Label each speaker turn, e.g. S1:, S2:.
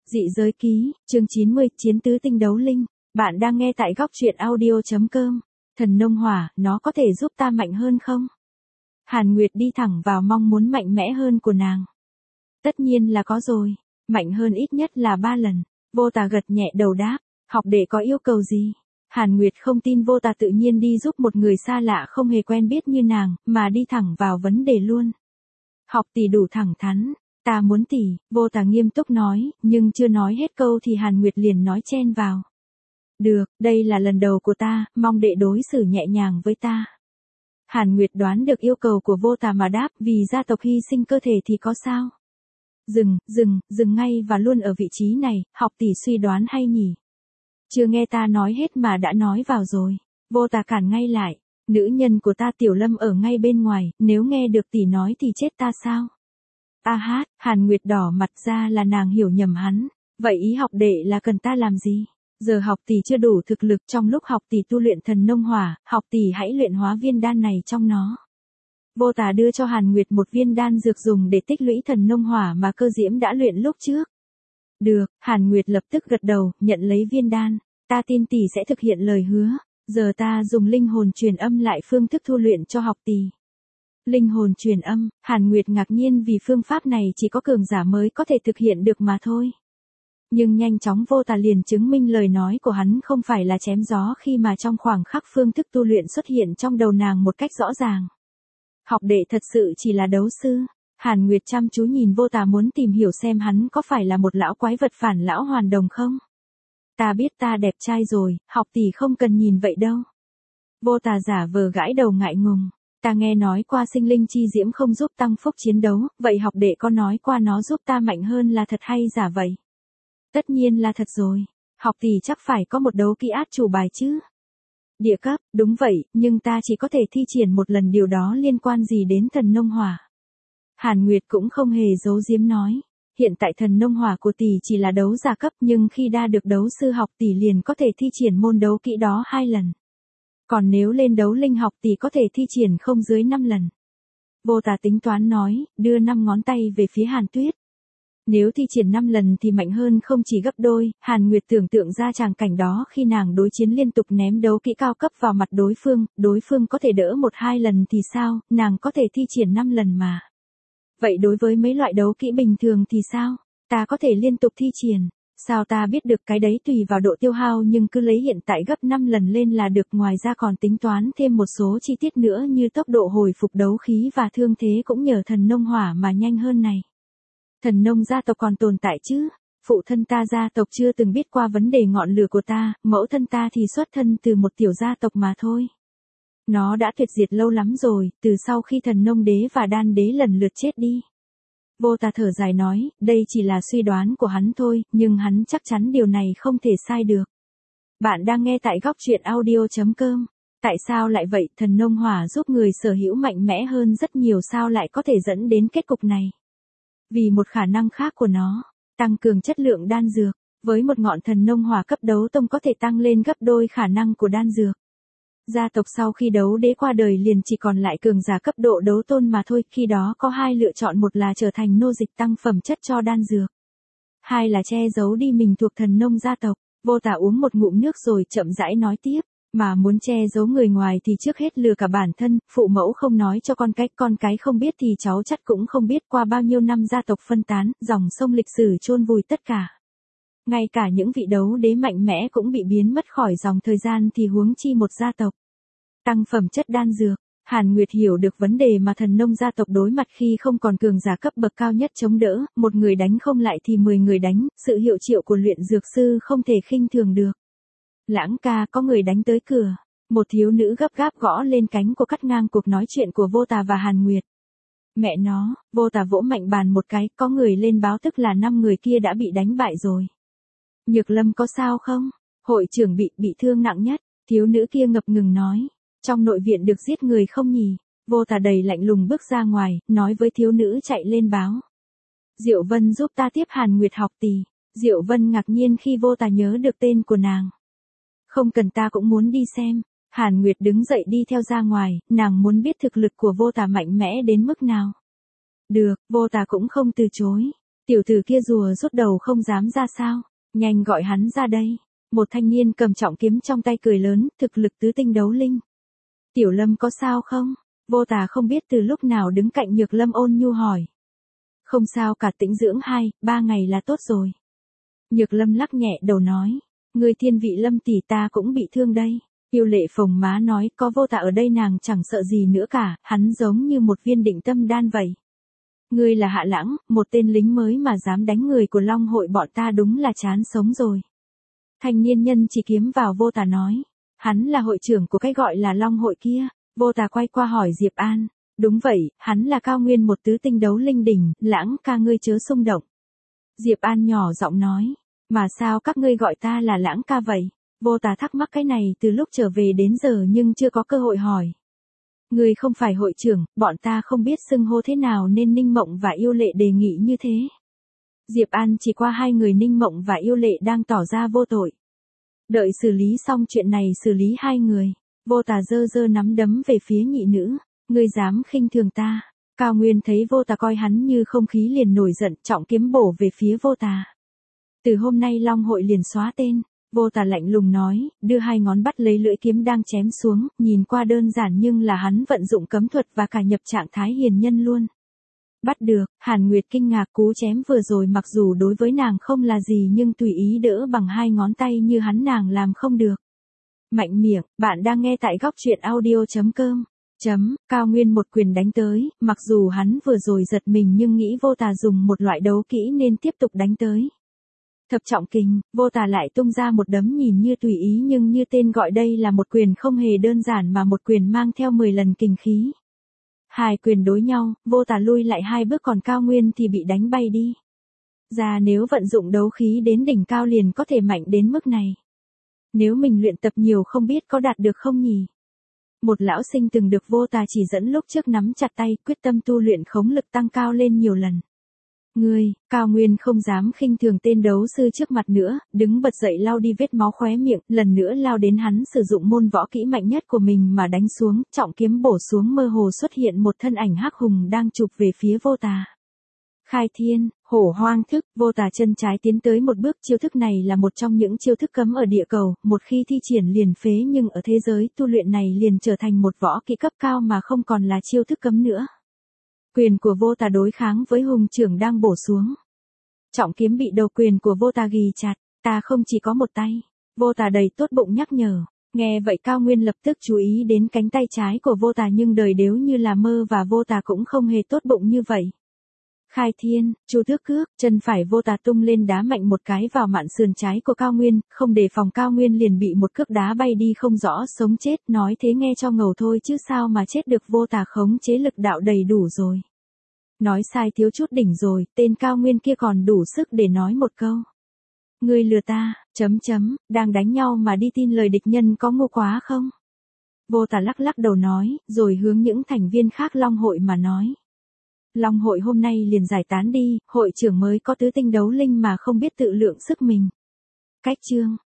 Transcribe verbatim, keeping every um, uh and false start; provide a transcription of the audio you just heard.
S1: Dị giới ký, chương chín mươi, chiến tứ tinh đấu linh. Bạn đang nghe tại góc truyện audio.com. Thần nông hỏa, nó có thể giúp ta mạnh hơn không? Hàn Nguyệt đi thẳng vào mong muốn mạnh mẽ hơn của nàng. Tất nhiên là có rồi, mạnh hơn ít nhất là ba lần. Vô Tà gật nhẹ đầu đáp, học đệ có yêu cầu gì? Hàn Nguyệt không tin Vô Tà tự nhiên đi giúp một người xa lạ không hề quen biết như nàng, mà đi thẳng vào vấn đề luôn. Học tỷ đủ thẳng thắn. Ta muốn tỷ, Vô Tà nghiêm túc nói, nhưng chưa nói hết câu thì Hàn Nguyệt liền nói chen vào. Được, đây là lần đầu của ta, mong đệ đối xử nhẹ nhàng với ta. Hàn Nguyệt đoán được yêu cầu của Vô Tà mà đáp, vì gia tộc hy sinh cơ thể thì có sao? Dừng, dừng, dừng ngay và luôn ở vị trí này, học tỷ suy đoán hay nhỉ? Chưa nghe ta nói hết mà đã nói vào rồi. Vô Tà cản ngay lại, nữ nhân của ta Tiểu Lâm ở ngay bên ngoài, nếu nghe được tỷ nói thì chết ta sao? A hát, Hàn Nguyệt đỏ mặt ra là nàng hiểu nhầm hắn. Vậy ý học đệ là cần ta làm gì? Giờ học tỷ chưa đủ thực lực, trong lúc học tỷ tu luyện thần nông hỏa, học tỷ hãy luyện hóa viên đan này trong nó. Vô Tà đưa cho Hàn Nguyệt một viên đan dược dùng để tích lũy thần nông hỏa mà Cơ Diễm đã luyện lúc trước. Được, Hàn Nguyệt lập tức gật đầu, nhận lấy viên đan. Ta tin tỷ sẽ thực hiện lời hứa. Giờ ta dùng linh hồn truyền âm lại phương thức tu luyện cho học tỷ. Linh hồn truyền âm, Hàn Nguyệt ngạc nhiên vì phương pháp này chỉ có cường giả mới có thể thực hiện được mà thôi. Nhưng nhanh chóng Vô Tà liền chứng minh lời nói của hắn không phải là chém gió khi mà trong khoảng khắc phương thức tu luyện xuất hiện trong đầu nàng một cách rõ ràng. Học đệ thật sự chỉ là đấu sư. Hàn Nguyệt chăm chú nhìn Vô Tà muốn tìm hiểu xem hắn có phải là một lão quái vật phản lão hoàn đồng không. Ta biết ta đẹp trai rồi, học tỷ không cần nhìn vậy đâu. Vô Tà giả vờ gãi đầu ngại ngùng. Ta nghe nói qua sinh linh chi diễm không giúp tăng phúc chiến đấu, vậy học đệ có nói qua nó giúp ta mạnh hơn là thật hay giả vậy? Tất nhiên là thật rồi, học tỷ chắc phải có một đấu kỹ át chủ bài chứ. Địa cấp, đúng vậy, nhưng ta chỉ có thể thi triển một lần, điều đó liên quan gì đến thần nông hỏa? Hàn Nguyệt cũng không hề giấu giếm nói, hiện tại thần nông hỏa của tỷ chỉ là đấu giả cấp, nhưng khi đa được đấu sư học tỷ liền có thể thi triển môn đấu kỹ đó hai lần. Còn nếu lên đấu linh học tỷ có thể thi triển không dưới năm lần. Vô Tà tính toán nói, đưa năm ngón tay về phía Hàn Tuyết. Nếu thi triển năm lần thì mạnh hơn không chỉ gấp đôi. Hàn Nguyệt tưởng tượng ra tràng cảnh đó khi nàng đối chiến liên tục ném đấu kỹ cao cấp vào mặt đối phương, đối phương có thể đỡ một hai lần thì sao, nàng có thể thi triển năm lần mà. Vậy đối với mấy loại đấu kỹ bình thường thì sao, ta có thể liên tục thi triển. Sao ta biết được cái đấy, tùy vào độ tiêu hao, nhưng cứ lấy hiện tại gấp năm lần lên là được. Ngoài ra còn tính toán thêm một số chi tiết nữa như tốc độ hồi phục đấu khí và thương thế cũng nhờ thần nông hỏa mà nhanh hơn này. Thần nông gia tộc còn tồn tại chứ? Phụ thân ta gia tộc chưa từng biết qua vấn đề ngọn lửa của ta, mẫu thân ta thì xuất thân từ một tiểu gia tộc mà thôi. Nó đã tuyệt diệt lâu lắm rồi, từ sau khi thần nông đế và đan đế lần lượt chết đi. Vô Tà thở dài nói, đây chỉ là suy đoán của hắn thôi, nhưng hắn chắc chắn điều này không thể sai được. Bạn đang nghe tại góc truyện audio.com. Tại sao lại vậy? Thần nông hỏa giúp người sở hữu mạnh mẽ hơn rất nhiều, sao lại có thể dẫn đến kết cục này? Vì một khả năng khác của nó, tăng cường chất lượng đan dược, với một ngọn thần nông hỏa cấp đấu tông có thể tăng lên gấp đôi khả năng của đan dược. Gia tộc sau khi đấu đế qua đời liền chỉ còn lại cường giả cấp độ đấu tôn mà thôi, khi đó có hai lựa chọn, một là trở thành nô dịch tăng phẩm chất cho đan dược. Hai là che giấu đi mình thuộc thần nông gia tộc. Vô Tà uống một ngụm nước rồi chậm rãi nói tiếp, mà muốn che giấu người ngoài thì trước hết lừa cả bản thân, phụ mẫu không nói cho con cái, con cái không biết thì cháu chắc cũng không biết, qua bao nhiêu năm gia tộc phân tán, dòng sông lịch sử chôn vùi tất cả. Ngay cả những vị đấu đế mạnh mẽ cũng bị biến mất khỏi dòng thời gian thì huống chi một gia tộc. Tăng phẩm chất đan dược, Hàn Nguyệt hiểu được vấn đề mà thần nông gia tộc đối mặt khi không còn cường giả cấp bậc cao nhất chống đỡ, một người đánh không lại thì mười người đánh, sự hiệu triệu của luyện dược sư không thể khinh thường được. Lãng ca, có người đánh tới cửa. Một thiếu nữ gấp gáp gõ lên cánh của cắt ngang cuộc nói chuyện của Vô Tà và Hàn Nguyệt. Mẹ nó, Vô Tà vỗ mạnh bàn một cái, có người lên báo, tức là năm người kia đã bị đánh bại rồi. Nhược Lâm có sao không? Hội trưởng bị, bị thương nặng nhất. Thiếu nữ kia ngập ngừng nói. Trong nội viện được giết người không nhỉ? Vô Tà đầy lạnh lùng bước ra ngoài, nói với thiếu nữ chạy lên báo. Diệu Vân giúp ta tiếp Hàn Nguyệt học tỷ. Diệu Vân ngạc nhiên khi Vô Tà nhớ được tên của nàng. Không cần, ta cũng muốn đi xem. Hàn Nguyệt đứng dậy đi theo ra ngoài, nàng muốn biết thực lực của Vô Tà mạnh mẽ đến mức nào. Được, Vô Tà cũng không từ chối. Tiểu tử kia rùa rút đầu không dám ra sao, nhanh gọi hắn ra đây. Một thanh niên cầm trọng kiếm trong tay cười lớn, thực lực tứ tinh đấu linh. Tiểu Lâm có sao không? Vô Tà không biết từ lúc nào đứng cạnh Nhược Lâm ôn nhu hỏi. Không sao cả, tĩnh dưỡng hai, ba ngày là tốt rồi. Nhược Lâm lắc nhẹ đầu nói, người Thiên Vị Lâm tỷ ta cũng bị thương đây. Yêu Lệ phồng má nói, có Vô Tà ở đây nàng chẳng sợ gì nữa cả, hắn giống như một viên định tâm đan vậy. Ngươi là Hạ Lãng, một tên lính mới mà dám đánh người của Long hội bọn ta, đúng là chán sống rồi. Thanh niên nhân chỉ kiếm vào Vô Tà nói, hắn là hội trưởng của cái gọi là Long hội kia. Vô Tà quay qua hỏi Diệp An, đúng vậy, hắn là cao nguyên một tứ tinh đấu linh đỉnh, Lãng ca ngươi chớ xung động. Diệp An nhỏ giọng nói, mà sao các ngươi gọi ta là Lãng ca vậy? Vô Tà thắc mắc cái này từ lúc trở về đến giờ nhưng chưa có cơ hội hỏi. Ngươi không phải hội trưởng, bọn ta không biết xưng hô thế nào nên Ninh Mộng và Yêu Lệ đề nghị như thế. Diệp An chỉ qua hai người Ninh Mộng và Yêu Lệ đang tỏ ra vô tội. Đợi xử lý xong chuyện này xử lý hai người. Vô Tà giơ giơ nắm đấm về phía nhị nữ, ngươi dám khinh thường ta. Cao Nguyên thấy Vô Tà coi hắn như không khí liền nổi giận, trọng kiếm bổ về phía Vô Tà. Từ hôm nay Long hội liền xóa tên. Vô Tà lạnh lùng nói, đưa hai ngón bắt lấy lưỡi kiếm đang chém xuống, nhìn qua đơn giản nhưng là hắn vận dụng cấm thuật và cả nhập trạng thái hiền nhân luôn. Bắt được, Hàn Nguyệt kinh ngạc, cú chém vừa rồi mặc dù đối với nàng không là gì nhưng tùy ý đỡ bằng hai ngón tay như hắn nàng làm không được. Mạnh miệng, bạn đang nghe tại góc truyện audio chấm com. Chấm, Cao Nguyên một quyền đánh tới, mặc dù hắn vừa rồi giật mình nhưng nghĩ Vô Tà dùng một loại đấu kỹ nên tiếp tục đánh tới. Thập trọng kình, Vô Tà lại tung ra một đấm nhìn như tùy ý nhưng như tên gọi đây là một quyền không hề đơn giản mà một quyền mang theo mười lần kình khí. Hai quyền đối nhau, Vô Tà lui lại hai bước còn Cao Nguyên thì bị đánh bay đi. Ra nếu vận dụng đấu khí đến đỉnh cao liền có thể mạnh đến mức này. Nếu mình luyện tập nhiều không biết có đạt được không nhỉ? Một lão sinh từng được Vô Tà chỉ dẫn lúc trước nắm chặt tay, quyết tâm tu luyện khống lực tăng cao lên nhiều lần. Ngươi, Cao Nguyên không dám khinh thường tên đấu sư trước mặt nữa, đứng bật dậy lau đi vết máu khóe miệng, lần nữa lao đến hắn sử dụng môn võ kỹ mạnh nhất của mình mà đánh xuống, trọng kiếm bổ xuống mơ hồ xuất hiện một thân ảnh hắc hùng đang chụp về phía Vô Tà. Khai thiên, hổ hoang thức, Vô Tà chân trái tiến tới một bước, chiêu thức này là một trong những chiêu thức cấm ở địa cầu, một khi thi triển liền phế nhưng ở thế giới tu luyện này liền trở thành một võ kỹ cấp cao mà không còn là chiêu thức cấm nữa. Quyền của Vô Tà đối kháng với hùng trưởng đang bổ xuống. Trọng kiếm bị đầu quyền của Vô Tà ghi chặt, ta không chỉ có một tay. Vô Tà đầy tốt bụng nhắc nhở, nghe vậy Cao Nguyên lập tức chú ý đến cánh tay trái của Vô Tà nhưng đời đếu như là mơ và Vô Tà cũng không hề tốt bụng như vậy. Khai thiên, chu tước cước, chân phải Vô Tà tung lên đá mạnh một cái vào mạn sườn trái của Cao Nguyên, không đề phòng Cao Nguyên liền bị một cước đá bay đi không rõ sống chết, nói thế nghe cho ngầu thôi chứ sao mà chết được, Vô Tà khống chế lực đạo đầy đủ rồi. Nói sai thiếu chút đỉnh rồi, tên Cao Nguyên kia còn đủ sức để nói một câu. Ngươi lừa ta, chấm chấm, đang đánh nhau mà đi tin lời địch nhân có ngu quá không? Vô Tà lắc lắc đầu nói, rồi hướng những thành viên khác Long hội mà nói. Long hội hôm nay liền giải tán đi, hội trưởng mới có tứ tinh đấu linh mà không biết tự lượng sức mình. Cách chương.